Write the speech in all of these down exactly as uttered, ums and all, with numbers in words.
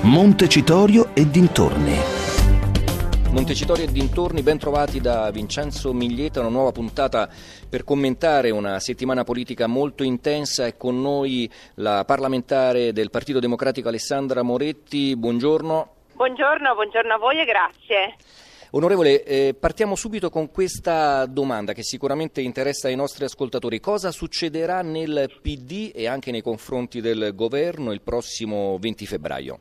Montecitorio e dintorni. Montecitorio e dintorni, ben trovati da Vincenzo Miglieta, una nuova puntata per commentare una settimana politica molto intensa. È con noi la parlamentare del Partito Democratico Alessandra Moretti, buongiorno. Buongiorno, buongiorno a voi e grazie. Onorevole, eh, partiamo subito con questa domanda che sicuramente interessa ai nostri ascoltatori. Cosa succederà nel P D e anche nei confronti del governo il prossimo venti febbraio?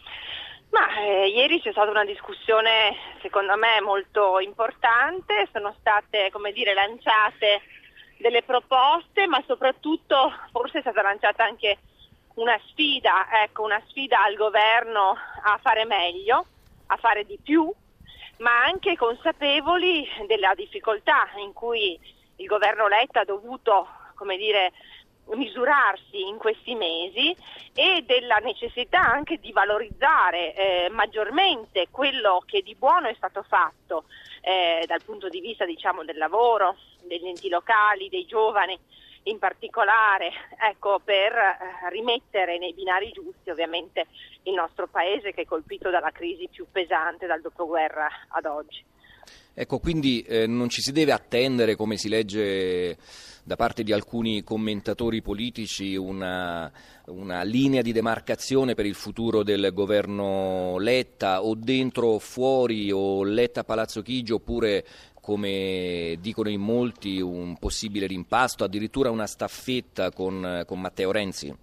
Ma eh, ieri c'è stata una discussione secondo me molto importante, sono state, come dire, lanciate delle proposte, ma soprattutto forse è stata lanciata anche una sfida, ecco, una sfida al governo a fare meglio, a fare di più, ma anche consapevoli della difficoltà in cui il governo Letta ha dovuto, come dire, misurarsi in questi mesi e della necessità anche di valorizzare eh, maggiormente quello che di buono è stato fatto eh, dal punto di vista, diciamo, del lavoro, degli enti locali, dei giovani in particolare, ecco, per eh, rimettere nei binari giusti ovviamente il nostro paese che è colpito dalla crisi più pesante dal dopoguerra ad oggi. Ecco, quindi eh, non ci si deve attendere, come si legge da parte di alcuni commentatori politici, una, una linea di demarcazione per il futuro del governo Letta, o dentro o fuori, o Letta Palazzo Chigi, oppure, come dicono in molti, un possibile rimpasto, addirittura una staffetta con, con Matteo Renzi?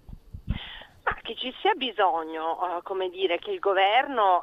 Ma che ci sia bisogno, uh, come dire, che il governo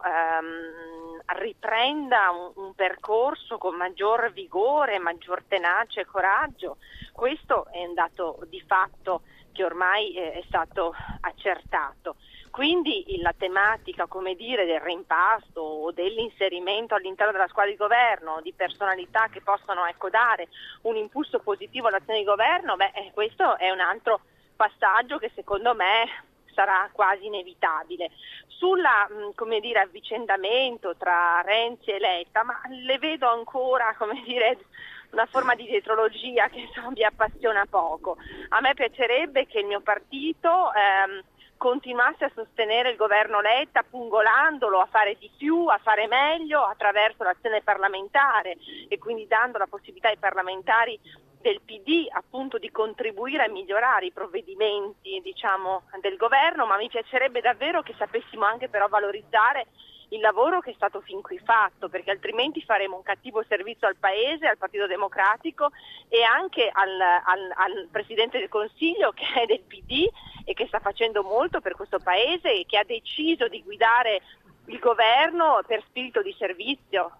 um, riprenda un, un percorso con maggior vigore, maggior tenacia e coraggio, questo è un dato di fatto che ormai eh, è stato accertato. Quindi la tematica, come dire, del rimpasto o dell'inserimento all'interno della squadra di governo di personalità che possano, ecco, dare un impulso positivo all'azione di governo, beh, eh, questo è un altro passaggio che secondo me sarà quasi inevitabile. Sulla, come dire, avvicendamento tra Renzi e Letta, ma le vedo ancora, come dire, una forma di dietrologia che insomma mi appassiona poco. A me piacerebbe che il mio partito ehm, continuasse a sostenere il governo Letta, pungolandolo a fare di più, a fare meglio attraverso l'azione parlamentare e quindi dando la possibilità ai parlamentari del P D appunto di contribuire a migliorare i provvedimenti, diciamo, del governo, ma mi piacerebbe davvero che sapessimo anche però valorizzare il lavoro che è stato fin qui fatto, perché altrimenti faremo un cattivo servizio al Paese, al Partito Democratico e anche al, al, al Presidente del Consiglio, che è del P D e che sta facendo molto per questo Paese e che ha deciso di guidare il governo per spirito di servizio.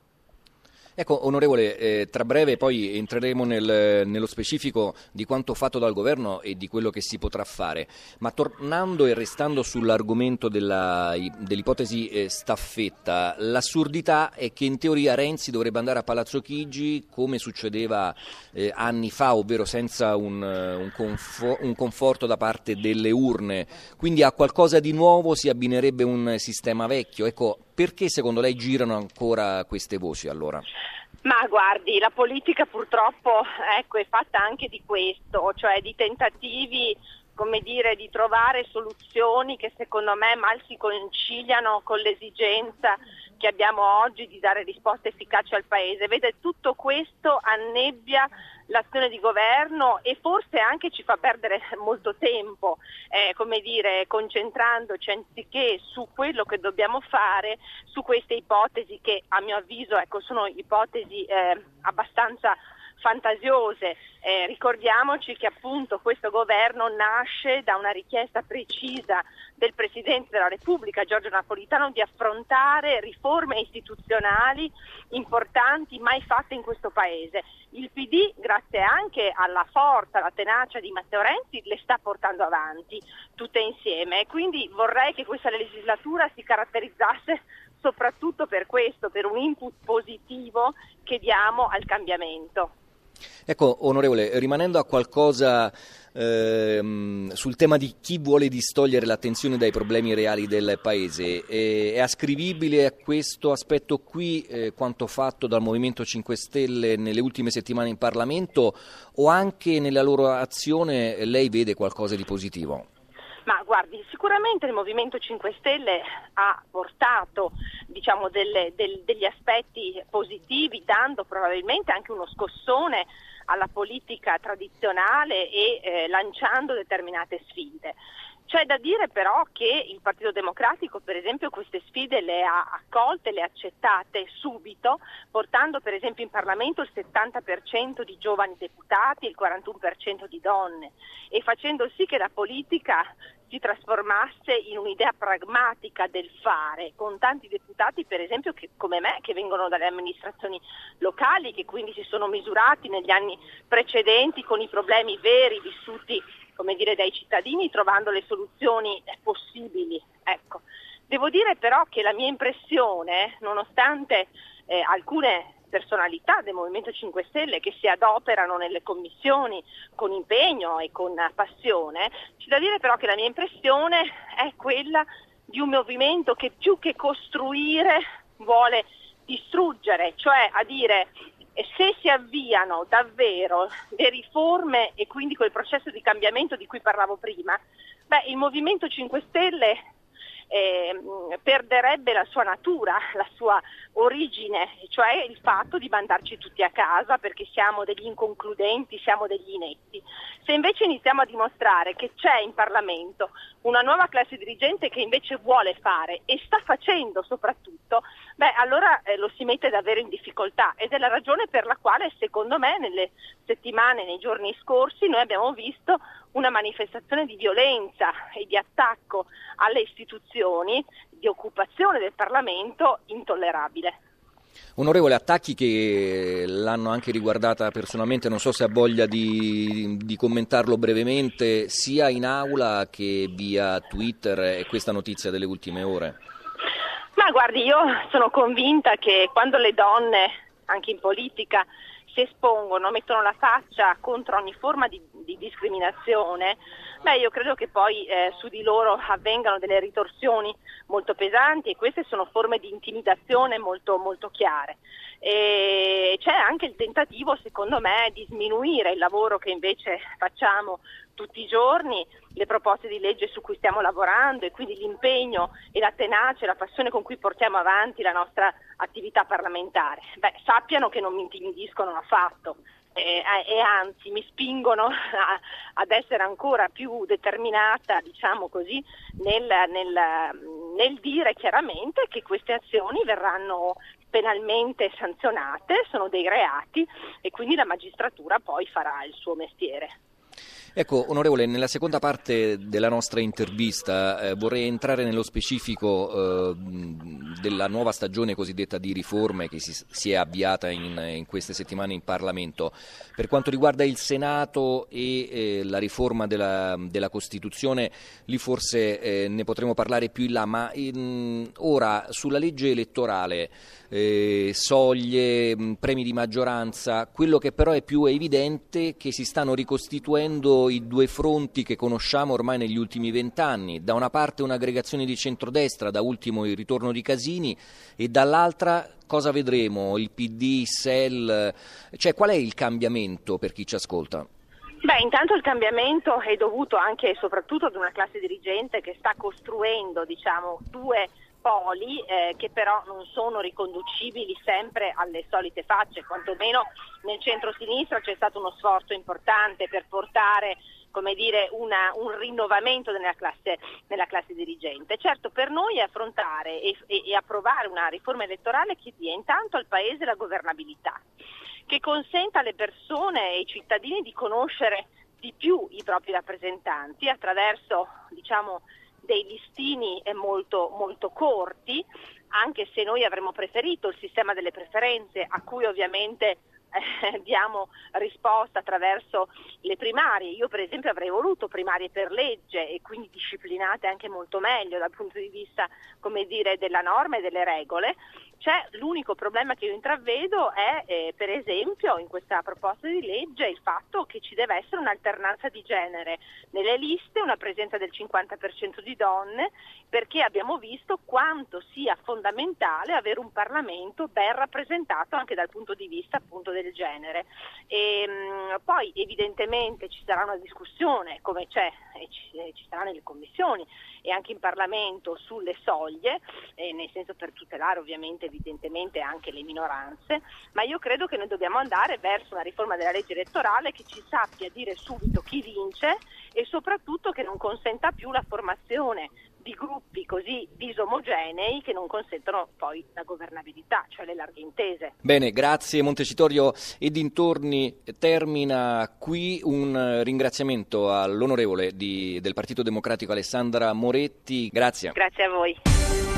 Ecco, onorevole, eh, tra breve poi entreremo nel, nello specifico di quanto fatto dal governo e di quello che si potrà fare, ma tornando e restando sull'argomento della, dell'ipotesi eh, staffetta, l'assurdità è che in teoria Renzi dovrebbe andare a Palazzo Chigi come succedeva eh, anni fa, ovvero senza un, un, confo- un conforto da parte delle urne, quindi a qualcosa di nuovo si abbinerebbe un sistema vecchio. Ecco, perché secondo lei girano ancora queste voci allora? Ma guardi, la politica purtroppo, ecco, è fatta anche di questo, cioè di tentativi, come dire, di trovare soluzioni che secondo me mal si conciliano con l'esigenza che abbiamo oggi di dare risposte efficaci al Paese. Vede, tutto questo annebbia l'azione di governo e forse anche ci fa perdere molto tempo, eh, come dire, concentrandoci anziché su quello che dobbiamo fare, su queste ipotesi che a mio avviso, ecco, sono ipotesi eh, abbastanza fantasiose. Eh, ricordiamoci che appunto questo governo nasce da una richiesta precisa del Presidente della Repubblica, Giorgio Napolitano, di affrontare riforme istituzionali importanti mai fatte in questo Paese. Il P D, grazie anche alla forza, alla tenacia di Matteo Renzi, le sta portando avanti tutte insieme e quindi vorrei che questa legislatura si caratterizzasse soprattutto per questo, per un input positivo che diamo al cambiamento. Ecco, onorevole, rimanendo a qualcosa ehm, sul tema di chi vuole distogliere l'attenzione dai problemi reali del Paese, eh, è ascrivibile a questo aspetto qui eh, quanto fatto dal Movimento cinque Stelle nelle ultime settimane in Parlamento, o anche nella loro azione lei vede qualcosa di positivo? Ma guardi, sicuramente il Movimento cinque Stelle ha portato, diciamo, delle, del, degli aspetti positivi, dando probabilmente anche uno scossone alla politica tradizionale e eh, lanciando determinate sfide. C'è da dire però che il Partito Democratico, per esempio, queste sfide le ha accolte, le ha accettate subito, portando per esempio in Parlamento il settanta per cento di giovani deputati e il quarantuno per cento di donne, e facendo sì che la politica si trasformasse in un'idea pragmatica del fare, con tanti deputati per esempio che, come me, che vengono dalle amministrazioni locali, che quindi si sono misurati negli anni precedenti con i problemi veri vissuti, come dire, dai cittadini, trovando le soluzioni possibili. Ecco. Devo dire però che la mia impressione, nonostante eh, alcune personalità del Movimento cinque Stelle che si adoperano nelle commissioni con impegno e con passione, c'è da dire però che la mia impressione è quella di un movimento che più che costruire vuole distruggere, cioè a dire: e se si avviano davvero le riforme e quindi quel processo di cambiamento di cui parlavo prima, beh, il Movimento cinque Stelle eh, perderebbe la sua natura, la sua origine, cioè il fatto di mandarci tutti a casa perché siamo degli inconcludenti, siamo degli inetti. Se invece iniziamo a dimostrare che c'è in Parlamento una nuova classe dirigente che invece vuole fare e sta facendo soprattutto, beh, allora eh, lo si mette davvero in difficoltà, ed è la ragione per la quale secondo me nelle settimane, nei giorni scorsi noi abbiamo visto una manifestazione di violenza e di attacco alle istituzioni, di occupazione del Parlamento intollerabile. Onorevole, attacchi che l'hanno anche riguardata personalmente, non so se ha voglia di, di commentarlo brevemente, sia in aula che via Twitter, e questa notizia delle ultime ore. Ma guardi, io sono convinta che quando le donne, anche in politica, si espongono, mettono la faccia contro ogni forma di, di discriminazione, beh, io credo che poi eh, su di loro avvengano delle ritorsioni molto pesanti, e queste sono forme di intimidazione molto, molto chiare. E c'è anche il tentativo, secondo me, di sminuire il lavoro che invece facciamo tutti i giorni, le proposte di legge su cui stiamo lavorando, e quindi l'impegno e la tenacia e la passione con cui portiamo avanti la nostra attività parlamentare. Beh, sappiano che non mi intimidiscono affatto. E, e anzi mi spingono a, ad essere ancora più determinata, diciamo così, nel, nel, nel dire chiaramente che queste azioni verranno penalmente sanzionate, sono dei reati, e quindi la magistratura poi farà il suo mestiere. Ecco, onorevole, nella seconda parte della nostra intervista eh, vorrei entrare nello specifico eh, della nuova stagione cosiddetta di riforme che si, si è avviata in, in queste settimane in Parlamento. Per quanto riguarda il Senato e eh, la riforma della, della Costituzione, lì forse eh, ne potremo parlare più in là, ma in, ora sulla legge elettorale, eh, soglie, mh, premi di maggioranza, quello che però è più evidente è che si stanno ricostituendo i due fronti che conosciamo ormai negli ultimi vent'anni: da una parte un'aggregazione di centrodestra, da ultimo il ritorno di Casini, e dall'altra cosa vedremo? Il P D, S E L, cioè qual è il cambiamento per chi ci ascolta? Beh, intanto il cambiamento è dovuto anche e soprattutto ad una classe dirigente che sta costruendo, diciamo, due poli eh, che però non sono riconducibili sempre alle solite facce, quantomeno nel centro-sinistra c'è stato uno sforzo importante per portare, come dire, una, un rinnovamento nella classe, nella classe dirigente. Certo, per noi affrontare e, e, e approvare una riforma elettorale che dia intanto al Paese la governabilità, che consenta alle persone e ai cittadini di conoscere di più i propri rappresentanti attraverso, diciamo, dei listini molto, molto corti, anche se noi avremmo preferito il sistema delle preferenze, a cui ovviamente eh, diamo risposta attraverso le primarie. Io per esempio avrei voluto primarie per legge e quindi disciplinate anche molto meglio dal punto di vista, come dire, della norma e delle regole. C'è l'unico problema che io intravedo è eh, per esempio in questa proposta di legge il fatto che ci deve essere un'alternanza di genere nelle liste, una presenza del cinquanta per cento di donne, perché abbiamo visto quanto sia fondamentale avere un Parlamento ben rappresentato anche dal punto di vista appunto del genere. E, mh, poi evidentemente ci sarà una discussione, come c'è e ci, e ci sarà nelle commissioni e anche in Parlamento, sulle soglie, eh, nel senso per tutelare ovviamente evidentemente anche le minoranze, ma io credo che noi dobbiamo andare verso una riforma della legge elettorale che ci sappia dire subito chi vince e soprattutto che non consenta più la formazione di gruppi così disomogenei che non consentono poi la governabilità, cioè le larghe intese. Bene, grazie. Montecitorio e dintorni termina qui. Un ringraziamento all'onorevole di, del Partito Democratico Alessandra Moretti. Grazie. Grazie a voi.